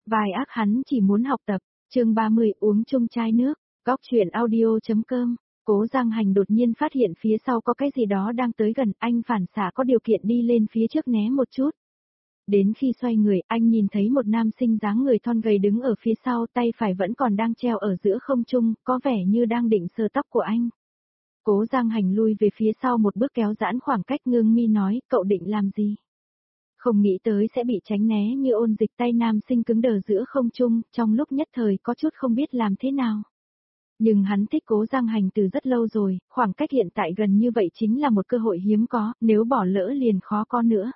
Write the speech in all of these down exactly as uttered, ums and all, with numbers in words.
Vai ác hắn chỉ muốn học tập, chương ba mươi uống chung chai nước, góc chuyện audio.com. Cố Giang Hành đột nhiên phát hiện phía sau có cái gì đó đang tới gần, anh phản xạ có điều kiện đi lên phía trước né một chút. Đến khi xoay người, anh nhìn thấy một nam sinh dáng người thon gầy đứng ở phía sau, tay phải vẫn còn đang treo ở giữa không trung, có vẻ như đang định sờ tóc của anh. Cố Giang Hành lui về phía sau một bước kéo giãn khoảng cách, ngưng mi nói, cậu định làm gì? Không nghĩ tới sẽ bị tránh né như ôn dịch, tay nam sinh cứng đờ giữa không trung, trong lúc nhất thời có chút không biết làm thế nào. Nhưng hắn thích Cố Giang Hành từ rất lâu rồi, khoảng cách hiện tại gần như vậy chính là một cơ hội hiếm có, nếu bỏ lỡ liền khó có nữa.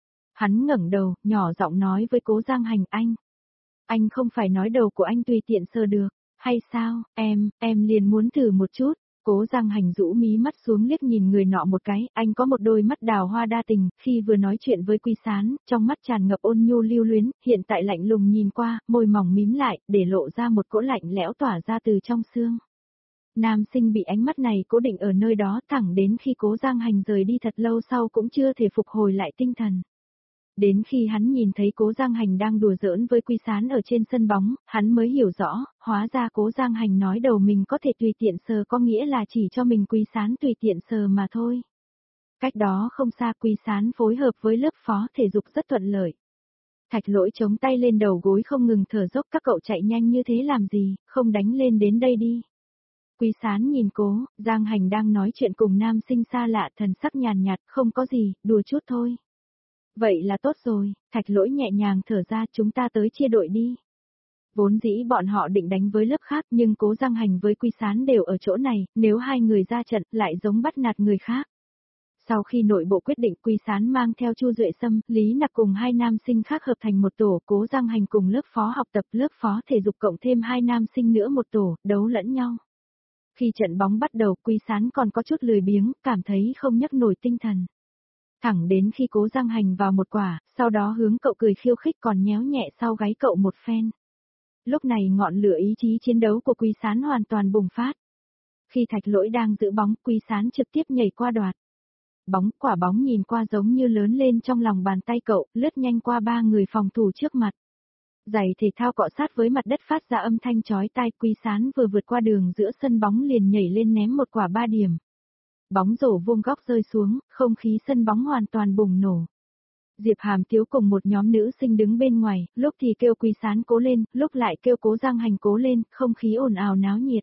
Hắn ngẩng đầu, nhỏ giọng nói với Cố Giang Hành, anh. Anh không phải nói đầu của anh tùy tiện sờ được, hay sao, em, em liền muốn thử một chút. Cố Giang Hành rũ mí mắt xuống liếc nhìn người nọ một cái, anh có một đôi mắt đào hoa đa tình, khi vừa nói chuyện với Quy Sán, trong mắt tràn ngập ôn nhu lưu luyến, hiện tại lạnh lùng nhìn qua, môi mỏng mím lại, để lộ ra một cỗ lạnh lẽo tỏa ra từ trong xương. Nam sinh bị ánh mắt này cố định ở nơi đó thẳng đến khi Cố Giang Hành rời đi thật lâu sau cũng chưa thể phục hồi lại tinh thần. Đến khi hắn nhìn thấy Cố Giang Hành đang đùa giỡn với Quy Sán ở trên sân bóng, hắn mới hiểu rõ, hóa ra Cố Giang Hành nói đầu mình có thể tùy tiện sờ có nghĩa là chỉ cho mình Quy Sán tùy tiện sờ mà thôi. Cách đó không xa, Quy Sán phối hợp với lớp phó thể dục rất thuận lợi. Thạch Lỗi chống tay lên đầu gối không ngừng thở dốc, các cậu chạy nhanh như thế làm gì, không đánh lên đến đây đi. Quy Sán nhìn Cố Giang Hành đang nói chuyện cùng nam sinh xa lạ, thần sắc nhàn nhạt, không có gì, đùa chút thôi. Vậy là tốt rồi, Thạch Lỗi nhẹ nhàng thở ra, chúng ta tới chia đội đi. Vốn dĩ bọn họ định đánh với lớp khác nhưng Cố Giang Hành với Quy Sán đều ở chỗ này, nếu hai người ra trận lại giống bắt nạt người khác. Sau khi nội bộ quyết định, Quy Sán mang theo Chu Duệ Sâm, Lý Nặc cùng hai nam sinh khác hợp thành một tổ, Cố Giang Hành cùng lớp phó học tập, lớp phó thể dục cộng thêm hai nam sinh nữa một tổ, đấu lẫn nhau. Khi trận bóng bắt đầu, Quy Sán còn có chút lười biếng, cảm thấy không nhấc nổi tinh thần. Thẳng đến khi Cố Giang Hành vào một quả, sau đó hướng cậu cười khiêu khích còn nhéo nhẹ sau gáy cậu một phen. Lúc này ngọn lửa ý chí chiến đấu của Quy Sán hoàn toàn bùng phát. Khi Thạch Lỗi đang giữ bóng, Quy Sán trực tiếp nhảy qua đoạt. Bóng, quả bóng nhìn qua giống như lớn lên trong lòng bàn tay cậu, lướt nhanh qua ba người phòng thủ trước mặt. Giày thể thao cọ sát với mặt đất phát ra âm thanh chói tai, Quy Sán vừa vượt qua đường giữa sân bóng liền nhảy lên ném một quả ba điểm. Bóng rổ vuông góc rơi xuống, không khí sân bóng hoàn toàn bùng nổ. Diệp Hàm Tiếu cùng một nhóm nữ sinh đứng bên ngoài, lúc thì kêu Quy Sán cố lên, lúc lại kêu Cố Giang Hành cố lên, không khí ồn ào náo nhiệt.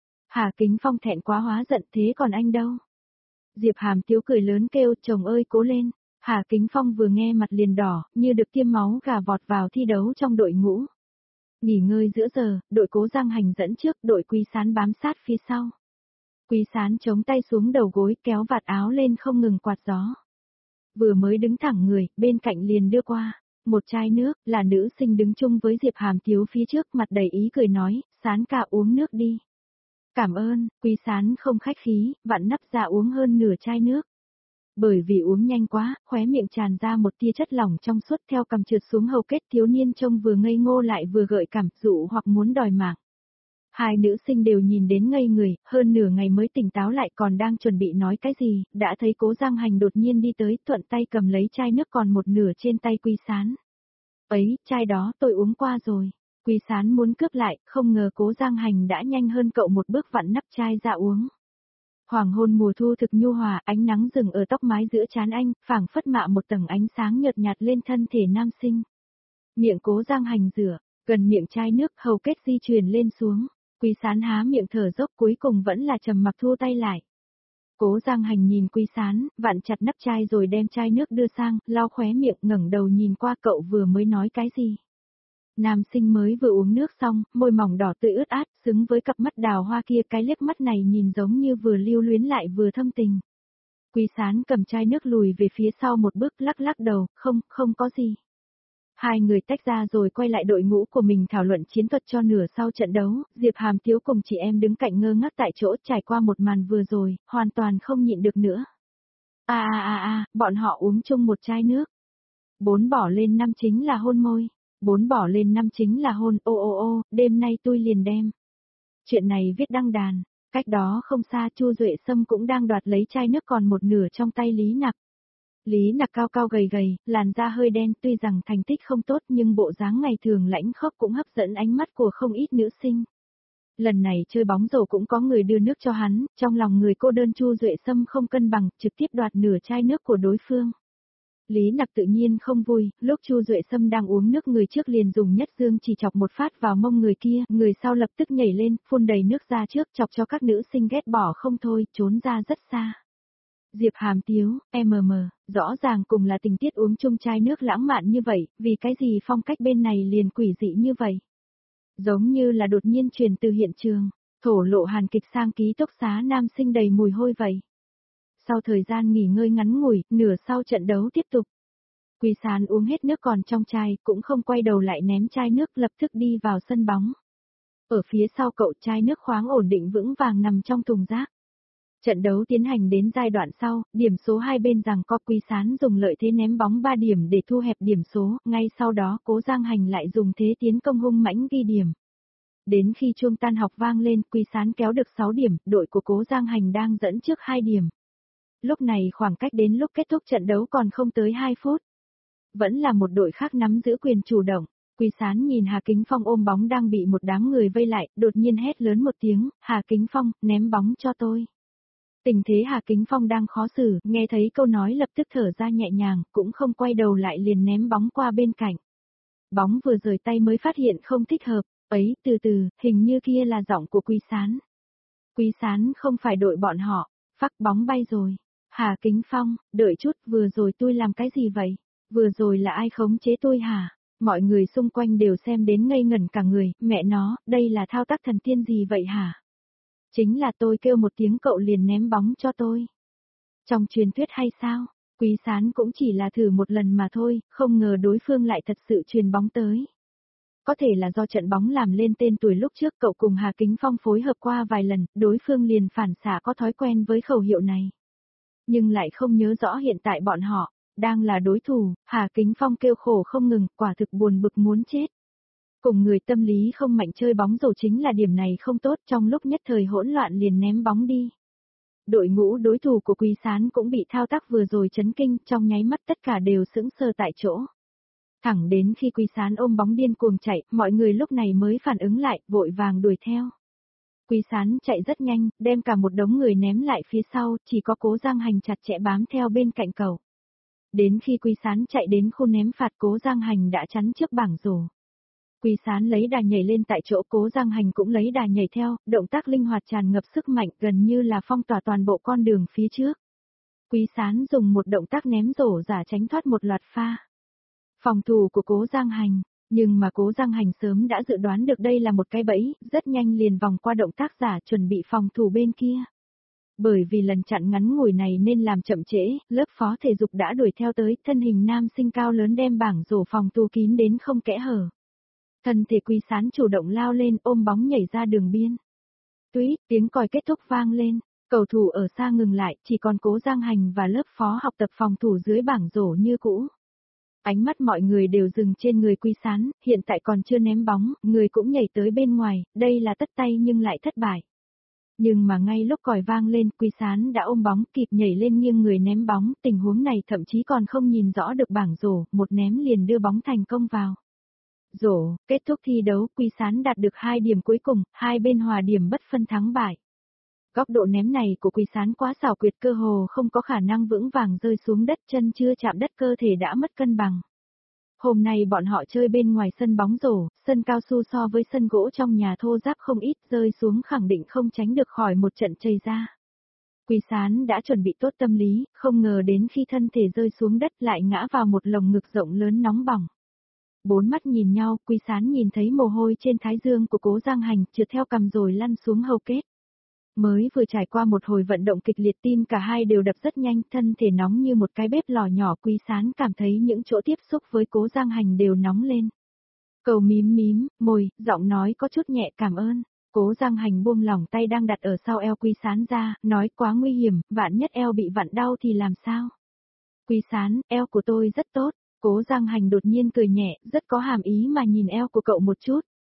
Hà Kính Phong thẹn quá hóa giận, thế còn anh đâu? Diệp Hàm Tiếu cười lớn kêu, chồng ơi cố lên. Hà Kính Phong vừa nghe mặt liền đỏ, như được tiêm máu gà vọt vào thi đấu trong đội ngũ. Nghỉ ngơi giữa giờ, đội Cố Giang Hành dẫn trước, đội Quy Sán bám sát phía sau. Quy Sán chống tay xuống đầu gối, kéo vạt áo lên không ngừng quạt gió. Vừa mới đứng thẳng người, bên cạnh liền đưa qua một chai nước, là nữ sinh đứng chung với Diệp Hàm Tiếu phía trước, mặt đầy ý cười nói, Sán ca uống nước đi. Cảm ơn, Quy Sán không khách khí, vặn nắp ra uống hơn nửa chai nước. Bởi vì uống nhanh quá, khóe miệng tràn ra một tia chất lỏng trong suốt, theo cằm trượt xuống hầu kết, thiếu niên trông vừa ngây ngô lại vừa gợi cảm, dụ hoặc muốn đòi mạng. Hai nữ sinh đều nhìn đến ngây người, hơn nửa ngày mới tỉnh táo lại, còn đang chuẩn bị nói cái gì, đã thấy Cố Giang Hành đột nhiên đi tới, thuận tay cầm lấy chai nước còn một nửa trên tay Quy Sán. Ấy, chai đó tôi uống qua rồi. Quy Sán muốn cướp lại, không ngờ Cố Giang Hành đã nhanh hơn cậu một bước vặn nắp chai ra uống. Hoàng hôn mùa thu thực nhu hòa, ánh nắng rừng ở tóc mái giữa trán anh, phảng phất mạ một tầng ánh sáng nhợt nhạt lên thân thể nam sinh. Miệng Cố Giang Hành rửa, gần miệng chai nước, hầu kết di chuyển lên xuống. Quy Sán há miệng thở dốc, cuối cùng vẫn là trầm mặc thu tay lại. Cố Giang Hành nhìn Quy Sán, vặn chặt nắp chai rồi đem chai nước đưa sang, lau khóe miệng, ngẩng đầu nhìn qua, cậu vừa mới nói cái gì? Nam sinh mới vừa uống nước xong, môi mỏng đỏ tươi ướt át, xứng với cặp mắt đào hoa kia, cái liếc mắt này nhìn giống như vừa lưu luyến lại vừa thâm tình. Quy Sán cầm chai nước lùi về phía sau một bước, lắc lắc đầu, không, không có gì. Hai người tách ra rồi quay lại đội ngũ của mình thảo luận chiến thuật cho nửa sau trận đấu, Diệp Hàm Tiếu cùng chị em đứng cạnh ngơ ngác tại chỗ, trải qua một màn vừa rồi, hoàn toàn không nhịn được nữa. A a a a, bọn họ uống chung một chai nước. Bốn bỏ lên năm chính là hôn môi. Bốn bỏ lên năm chính là hôn, ô ô ô, đêm nay tôi liền đem. Chuyện này viết đăng đàn, cách đó không xa Chu Duệ Sâm cũng đang đoạt lấy chai nước còn một nửa trong tay Lý Nặc. Lý Nặc cao cao gầy gầy, làn da hơi đen, tuy rằng thành tích không tốt nhưng bộ dáng ngày thường lãnh khốc cũng hấp dẫn ánh mắt của không ít nữ sinh. Lần này chơi bóng rổ cũng có người đưa nước cho hắn, trong lòng người cô đơn Chu Duệ Sâm không cân bằng, trực tiếp đoạt nửa chai nước của đối phương. Lý Nặc tự nhiên không vui, lúc Chu Duệ Sâm đang uống nước người trước liền dùng nhất dương chỉ chọc một phát vào mông người kia, người sau lập tức nhảy lên, phun đầy nước ra trước chọc cho các nữ sinh ghét bỏ không thôi, trốn ra rất xa. Diệp Hàm Tiếu, em mờ, rõ ràng cùng là tình tiết uống chung chai nước lãng mạn như vậy, vì cái gì phong cách bên này liền quỷ dị như vậy? Giống như là đột nhiên truyền từ hiện trường, thổ lộ hàn kịch sang ký túc xá nam sinh đầy mùi hôi vậy. Sau thời gian nghỉ ngơi ngắn ngủi, nửa sau trận đấu tiếp tục. Quý Sán uống hết nước còn trong chai, cũng không quay đầu lại ném chai nước lập tức đi vào sân bóng. Ở phía sau cậu chai nước khoáng ổn định vững vàng nằm trong thùng rác. Trận đấu tiến hành đến giai đoạn sau, điểm số hai bên rằng có Quý Sán dùng lợi thế ném bóng ba điểm để thu hẹp điểm số, ngay sau đó Cố Giang Hành lại dùng thế tiến công hung mãnh ghi điểm. Đến khi chuông tan học vang lên, Quý Sán kéo được sáu điểm, đội của Cố Giang Hành đang dẫn trước hai điểm. Lúc này khoảng cách đến lúc kết thúc trận đấu còn không tới hai phút. Vẫn là một đội khác nắm giữ quyền chủ động. Quý Sán nhìn Hà Kính Phong ôm bóng đang bị một đám người vây lại, đột nhiên hét lớn một tiếng, Hà Kính Phong, ném bóng cho tôi. Tình thế Hà Kính Phong đang khó xử, nghe thấy câu nói lập tức thở ra nhẹ nhàng, cũng không quay đầu lại liền ném bóng qua bên cạnh. Bóng vừa rời tay mới phát hiện không thích hợp, ấy, từ từ, hình như kia là giọng của Quý Sán. Quý Sán không phải đội bọn họ, phắc bóng bay rồi. Hà Kính Phong, đợi chút, vừa rồi tôi làm cái gì vậy? Vừa rồi là ai khống chế tôi hả? Mọi người xung quanh đều xem đến ngây ngẩn cả người, mẹ nó, đây là thao tác thần tiên gì vậy hả? Chính là tôi kêu một tiếng cậu liền ném bóng cho tôi. Trong truyền thuyết hay sao? Quý Sán cũng chỉ là thử một lần mà thôi, không ngờ đối phương lại thật sự truyền bóng tới. Có thể là do trận bóng làm lên tên tuổi lúc trước cậu cùng Hà Kính Phong phối hợp qua vài lần, đối phương liền phản xạ có thói quen với khẩu hiệu này. Nhưng lại không nhớ rõ hiện tại bọn họ, đang là đối thủ, Hà Kính Phong kêu khổ không ngừng, quả thực buồn bực muốn chết. Cùng người tâm lý không mạnh chơi bóng rổ chính là điểm này không tốt, trong lúc nhất thời hỗn loạn liền ném bóng đi. Đội ngũ đối thủ của Quý Sán cũng bị thao tác vừa rồi chấn kinh, trong nháy mắt tất cả đều sững sờ tại chỗ. Thẳng đến khi Quý Sán ôm bóng điên cuồng chạy, mọi người lúc này mới phản ứng lại, vội vàng đuổi theo. Quý Sán chạy rất nhanh, đem cả một đống người ném lại phía sau, chỉ có Cố Giang Hành chặt chẽ bám theo bên cạnh cầu. Đến khi Quý Sán chạy đến khu ném phạt, Cố Giang Hành đã chắn trước bảng rổ. Quý Sán lấy đà nhảy lên tại chỗ, Cố Giang Hành cũng lấy đà nhảy theo, động tác linh hoạt tràn ngập sức mạnh, gần như là phong tỏa toàn bộ con đường phía trước. Quý Sán dùng một động tác ném rổ giả tránh thoát một loạt pha. Phòng thủ của Cố Giang Hành, nhưng mà Cố Giang Hành sớm đã dự đoán được đây là một cái bẫy, rất nhanh liền vòng qua động tác giả chuẩn bị phòng thủ bên kia. Bởi vì lần chặn ngắn ngủi này nên làm chậm trễ, lớp phó thể dục đã đuổi theo tới, thân hình nam sinh cao lớn đem bảng rổ phòng thủ kín đến không kẽ hở. Thân thể Quý Sán chủ động lao lên, ôm bóng nhảy ra đường biên. Tuýt, tiếng còi kết thúc vang lên, cầu thủ ở xa ngừng lại, chỉ còn Cố Giang Hành và lớp phó học tập phòng thủ dưới bảng rổ như cũ. Ánh mắt mọi người đều dừng trên người Quý Sán, hiện tại còn chưa ném bóng, người cũng nhảy tới bên ngoài, đây là tất tay nhưng lại thất bại. Nhưng mà ngay lúc còi vang lên, Quý Sán đã ôm bóng kịp nhảy lên nghiêng người ném bóng, tình huống này thậm chí còn không nhìn rõ được bảng rổ, một ném liền đưa bóng thành công vào. Rổ, kết thúc thi đấu, Quý Sán đạt được hai điểm cuối cùng, hai bên hòa điểm bất phân thắng bại. Góc độ ném này của Quý Sán quá xảo quyệt, cơ hồ không có khả năng vững vàng rơi xuống đất, chân chưa chạm đất cơ thể đã mất cân bằng. Hôm nay bọn họ chơi bên ngoài sân bóng rổ, sân cao su so với sân gỗ trong nhà thô ráp không ít, rơi xuống khẳng định không tránh được khỏi một trận chây ra. Quý Sán đã chuẩn bị tốt tâm lý, không ngờ đến khi thân thể rơi xuống đất lại ngã vào một lồng ngực rộng lớn nóng bỏng. Bốn mắt nhìn nhau, Quý Sán nhìn thấy mồ hôi trên thái dương của Cố Giang Hành trượt theo cằm rồi lăn xuống hầu kết. Mới vừa trải qua một hồi vận động kịch liệt, tim cả hai đều đập rất nhanh, thân thể nóng như một cái bếp lò nhỏ. Quý Sán cảm thấy những chỗ tiếp xúc với Cố Giang Hành đều nóng lên. Cầu mím mím, môi, giọng nói có chút nhẹ cảm ơn. Cố Giang Hành buông lỏng tay đang đặt ở sau eo Quý Sán ra, nói quá nguy hiểm, vạn nhất eo bị vặn đau thì làm sao? Quý Sán, eo của tôi rất tốt. Cố Giang Hành đột nhiên cười nhẹ, rất có hàm ý mà nhìn eo của cậu một chút.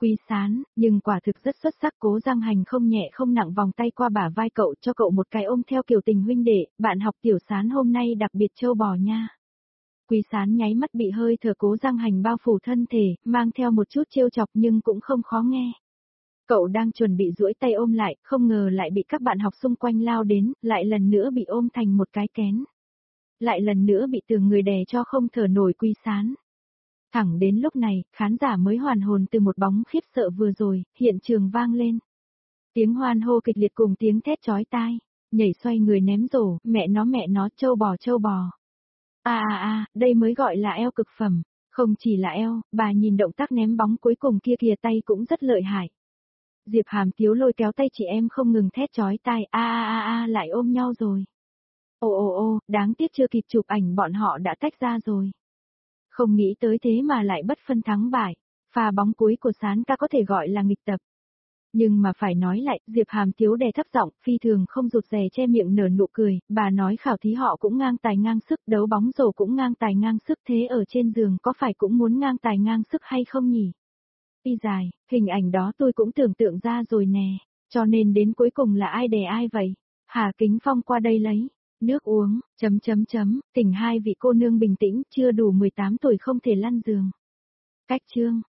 Quý Sán, nhưng quả thực rất xuất sắc. Cố Giang Hành không nhẹ không nặng vòng tay qua bả vai cậu, cho cậu một cái ôm theo kiểu tình huynh đệ, bạn học Tiểu Sán hôm nay đặc biệt trâu bò nha. Quý Sán nháy mắt bị hơi thở Cố Giang Hành bao phủ thân thể, mang theo một chút trêu chọc nhưng cũng không khó nghe. Cậu đang chuẩn bị duỗi tay ôm lại, không ngờ lại bị các bạn học xung quanh lao đến, lại lần nữa bị ôm thành một cái kén. Lại lần nữa bị từng người đè cho không thở nổi. Quý Sán. Thẳng đến lúc này, khán giả mới hoàn hồn từ một bóng khiếp sợ vừa rồi, hiện trường vang lên. Tiếng hoan hô kịch liệt cùng tiếng thét chói tai, nhảy xoay người ném rổ, mẹ nó mẹ nó, trâu bò trâu bò. À à à, đây mới gọi là eo cực phẩm, không chỉ là eo, bà nhìn động tác ném bóng cuối cùng kia kìa, tay cũng rất lợi hại. Diệp Hàm Tiếu lôi kéo tay chị em không ngừng thét chói tai, a a a a lại ôm nhau rồi. Ồ ồ ồ, đáng tiếc chưa kịp chụp ảnh bọn họ đã tách ra rồi. Không nghĩ tới thế mà lại bất phân thắng bại, pha bóng cuối của Sán ca có thể gọi là nghịch tập. Nhưng mà phải nói lại, Diệp Hàm Tiếu đè thấp giọng, phi thường không rụt rè che miệng nở nụ cười, bà nói khảo thí họ cũng ngang tài ngang sức, đấu bóng rổ cũng ngang tài ngang sức, thế ở trên giường có phải cũng muốn ngang tài ngang sức hay không nhỉ? Y dài, hình ảnh đó tôi cũng tưởng tượng ra rồi nè, cho nên đến cuối cùng là ai đè ai vậy? Hà Kính Phong qua đây lấy nước uống, chấm chấm chấm, tỉnh hai vị cô nương bình tĩnh, chưa đủ mười tám tuổi không thể lăn giường. Cách chương